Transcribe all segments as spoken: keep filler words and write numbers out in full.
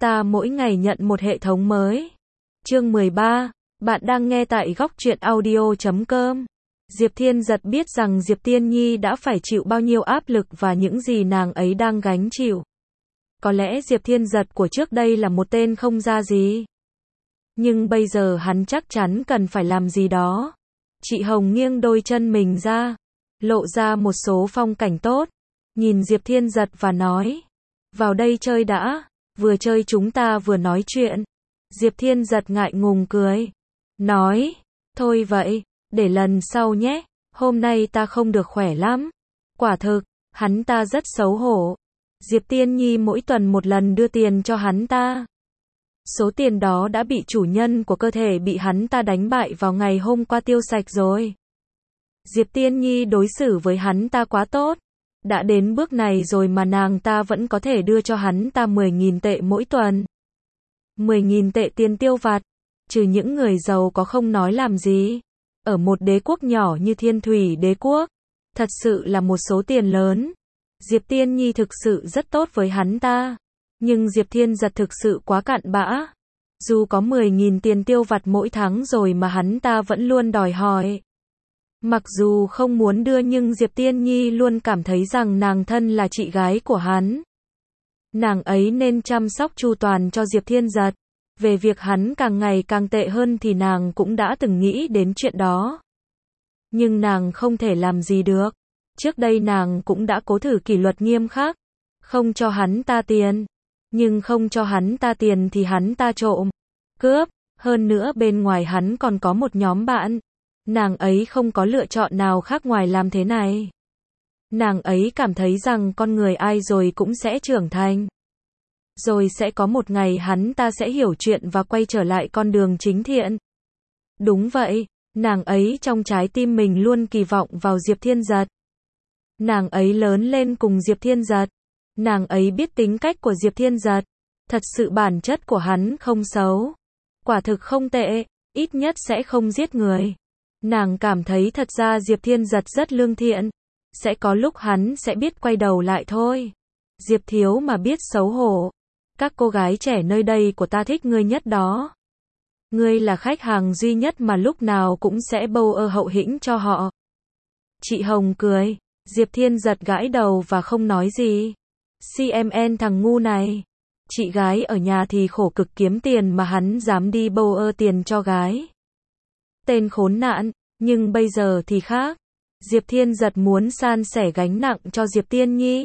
Ta mỗi ngày nhận một hệ thống mới. Chương mười ba, bạn đang nghe tại góc truyện audio chấm com. Diệp Thiên Giật biết rằng Diệp Tiên Nhi đã phải chịu bao nhiêu áp lực và những gì nàng ấy đang gánh chịu. Có lẽ Diệp Thiên Giật của trước đây là một tên không ra gì. Nhưng bây giờ hắn chắc chắn cần phải làm gì đó. Chị Hồng nghiêng đôi chân mình ra, lộ ra một số phong cảnh tốt, nhìn Diệp Thiên Giật và nói, vào đây chơi đã, vừa chơi chúng ta vừa nói chuyện. Diệp Thiên Giật ngại ngùng cười, nói, thôi vậy, để lần sau nhé, hôm nay ta không được khỏe lắm. Quả thực, hắn ta rất xấu hổ. Diệp Tiên Nhi mỗi tuần một lần đưa tiền cho hắn ta. Số tiền đó đã bị chủ nhân của cơ thể bị hắn ta đánh bại vào ngày hôm qua tiêu sạch rồi. Diệp Tiên Nhi đối xử với hắn ta quá tốt. Đã đến bước này rồi mà nàng ta vẫn có thể đưa cho hắn ta mười nghìn tệ mỗi tuần. mười nghìn tệ tiền tiêu vặt. Trừ những người giàu có không nói làm gì. Ở một đế quốc nhỏ như Thiên Thủy Đế Quốc, thật sự là một số tiền lớn. Diệp Tiên Nhi thực sự rất tốt với hắn ta. Nhưng Diệp Thiên Giật thực sự quá cặn bã. Dù có mười nghìn tiền tiêu vặt mỗi tháng rồi mà hắn ta vẫn luôn đòi hỏi. Mặc dù không muốn đưa nhưng Diệp Tiên Nhi luôn cảm thấy rằng nàng thân là chị gái của hắn. Nàng ấy nên chăm sóc chu toàn cho Diệp Thiên Giật. Về việc hắn càng ngày càng tệ hơn thì nàng cũng đã từng nghĩ đến chuyện đó. Nhưng nàng không thể làm gì được. Trước đây nàng cũng đã cố thử kỷ luật nghiêm khắc. Không cho hắn ta tiền. Nhưng không cho hắn ta tiền thì hắn ta trộm, cướp. Hơn nữa bên ngoài hắn còn có một nhóm bạn. Nàng ấy không có lựa chọn nào khác ngoài làm thế này. Nàng ấy cảm thấy rằng con người ai rồi cũng sẽ trưởng thành. Rồi sẽ có một ngày hắn ta sẽ hiểu chuyện và quay trở lại con đường chính thiện. Đúng vậy, nàng ấy trong trái tim mình luôn kỳ vọng vào Diệp Thiên Giật. Nàng ấy lớn lên cùng Diệp Thiên Giật. Nàng ấy biết tính cách của Diệp Thiên Giật. Thật sự bản chất của hắn không xấu. Quả thực không tệ, ít nhất sẽ không giết người. Nàng cảm thấy thật ra Diệp Thiên Giật rất lương thiện. Sẽ có lúc hắn sẽ biết quay đầu lại thôi. Diệp thiếu mà biết xấu hổ. Các cô gái trẻ nơi đây của ta thích ngươi nhất đó. Ngươi là khách hàng duy nhất mà lúc nào cũng sẽ bâu ơ hậu hĩnh cho họ. Chị Hồng cười. Diệp Thiên Giật gãi đầu và không nói gì. xê em en thằng ngu này. Chị gái ở nhà thì khổ cực kiếm tiền mà hắn dám đi bâu ơ tiền cho gái. Tên khốn nạn, nhưng bây giờ thì khác. Diệp Thiên Giật muốn san sẻ gánh nặng cho Diệp Tiên Nhi.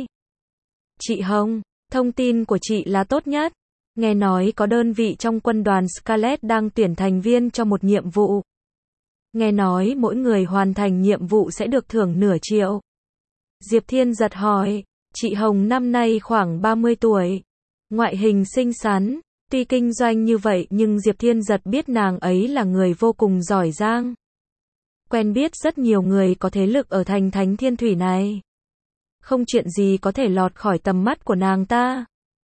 Chị Hồng, thông tin của chị là tốt nhất. Nghe nói có đơn vị trong quân đoàn Scarlet đang tuyển thành viên cho một nhiệm vụ. Nghe nói mỗi người hoàn thành nhiệm vụ sẽ được thưởng nửa triệu. Diệp Thiên Giật hỏi, chị Hồng năm nay khoảng ba mươi tuổi. Ngoại hình xinh xắn, tuy kinh doanh như vậy nhưng Diệp Thiên Giật biết nàng ấy là người vô cùng giỏi giang. Quen biết rất nhiều người có thế lực ở thành Thánh Thiên Thủy này. Không chuyện gì có thể lọt khỏi tầm mắt của nàng ta.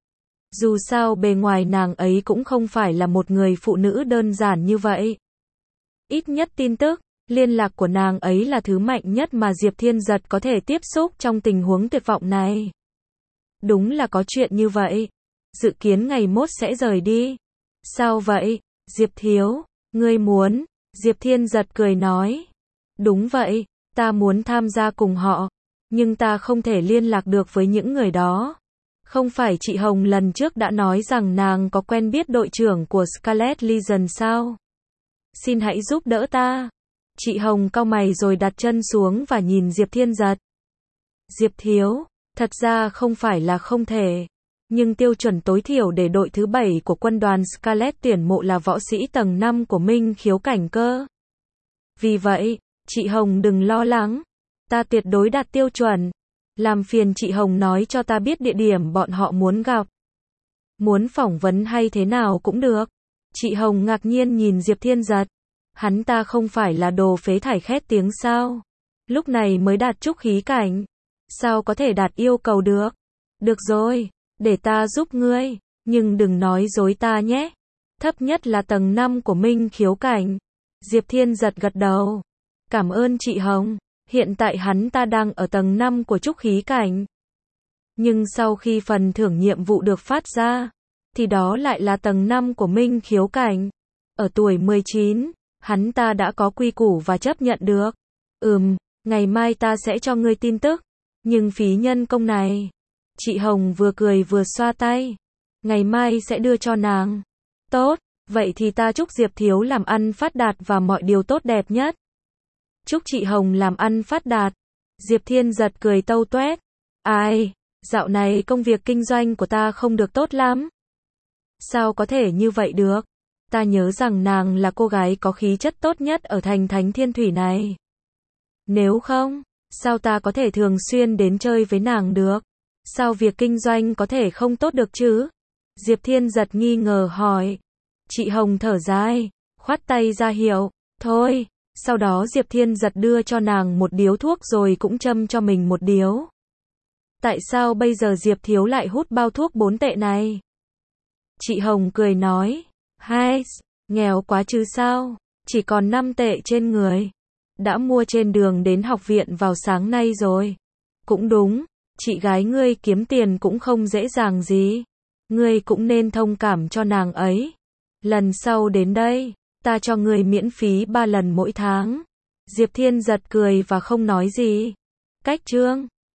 Dù sao bề ngoài nàng ấy cũng không phải là một người phụ nữ đơn giản như vậy. Ít nhất tin tức, liên lạc của nàng ấy là thứ mạnh nhất mà Diệp Thiên Giật có thể tiếp xúc trong tình huống tuyệt vọng này. Đúng là có chuyện như vậy. Dự kiến ngày mốt sẽ rời đi. Sao vậy, Diệp thiếu, ngươi muốn? Diệp Thiên Giật cười nói. Đúng vậy, ta muốn tham gia cùng họ. Nhưng ta không thể liên lạc được với những người đó. Không phải chị Hồng lần trước đã nói rằng nàng có quen biết đội trưởng của Scarlet Legion sao? Xin hãy giúp đỡ ta. Chị Hồng cau mày rồi đặt chân xuống và nhìn Diệp Thiên Giật. Diệp thiếu, thật ra không phải là không thể. Nhưng tiêu chuẩn tối thiểu để đội thứ bảy của quân đoàn Scarlet tuyển mộ là võ sĩ tầng năm của Minh khiếu cảnh cơ. Vì vậy, chị Hồng đừng lo lắng. Ta tuyệt đối đạt tiêu chuẩn. Làm phiền chị Hồng nói cho ta biết địa điểm bọn họ muốn gặp. Muốn phỏng vấn hay thế nào cũng được. Chị Hồng ngạc nhiên nhìn Diệp Thiên Giật. Hắn ta không phải là đồ phế thải khét tiếng sao? Lúc này mới đạt trúc khí cảnh. Sao có thể đạt yêu cầu được? Được rồi, để ta giúp ngươi. Nhưng đừng nói dối ta nhé. Thấp nhất là tầng năm của Minh khiếu cảnh. Diệp Thiên Giật gật đầu. Cảm ơn chị Hồng. Hiện tại hắn ta đang ở tầng năm của trúc khí cảnh. Nhưng sau khi phần thưởng nhiệm vụ được phát ra, thì đó lại là tầng năm của Minh Khiếu Cảnh. Ở tuổi mười chín, hắn ta đã có quy củ và chấp nhận được. Ừm, ngày mai ta sẽ cho ngươi tin tức. Nhưng phí nhân công này. Chị Hồng vừa cười vừa xoa tay. Ngày mai sẽ đưa cho nàng. Tốt, vậy thì ta chúc Diệp thiếu làm ăn phát đạt và mọi điều tốt đẹp nhất. Chúc chị Hồng làm ăn phát đạt. Diệp Thiên giật cười tâu tuét. Ai, dạo này công việc kinh doanh của ta không được tốt lắm. Sao có thể như vậy được? Ta nhớ rằng nàng là cô gái có khí chất tốt nhất ở thành Thánh Thiên Thủy này. Nếu không, sao ta có thể thường xuyên đến chơi với nàng được? Sao việc kinh doanh có thể không tốt được chứ? Diệp Thiên giật nghi ngờ hỏi. Chị Hồng thở dài, khoát tay ra hiệu, thôi. Sau đó Diệp Thiên giật đưa cho nàng một điếu thuốc rồi cũng châm cho mình một điếu. Tại sao bây giờ Diệp thiếu lại hút bao thuốc bốn tệ này? Chị Hồng cười nói, hai, nghèo quá chứ sao, chỉ còn năm tệ trên người. Đã mua trên đường đến học viện vào sáng nay rồi. Cũng đúng, chị gái ngươi kiếm tiền cũng không dễ dàng gì. Ngươi cũng nên thông cảm cho nàng ấy. Lần sau đến đây, ta cho ngươi miễn phí ba lần mỗi tháng. Diệp Thiên giật cười và không nói gì. Cách chương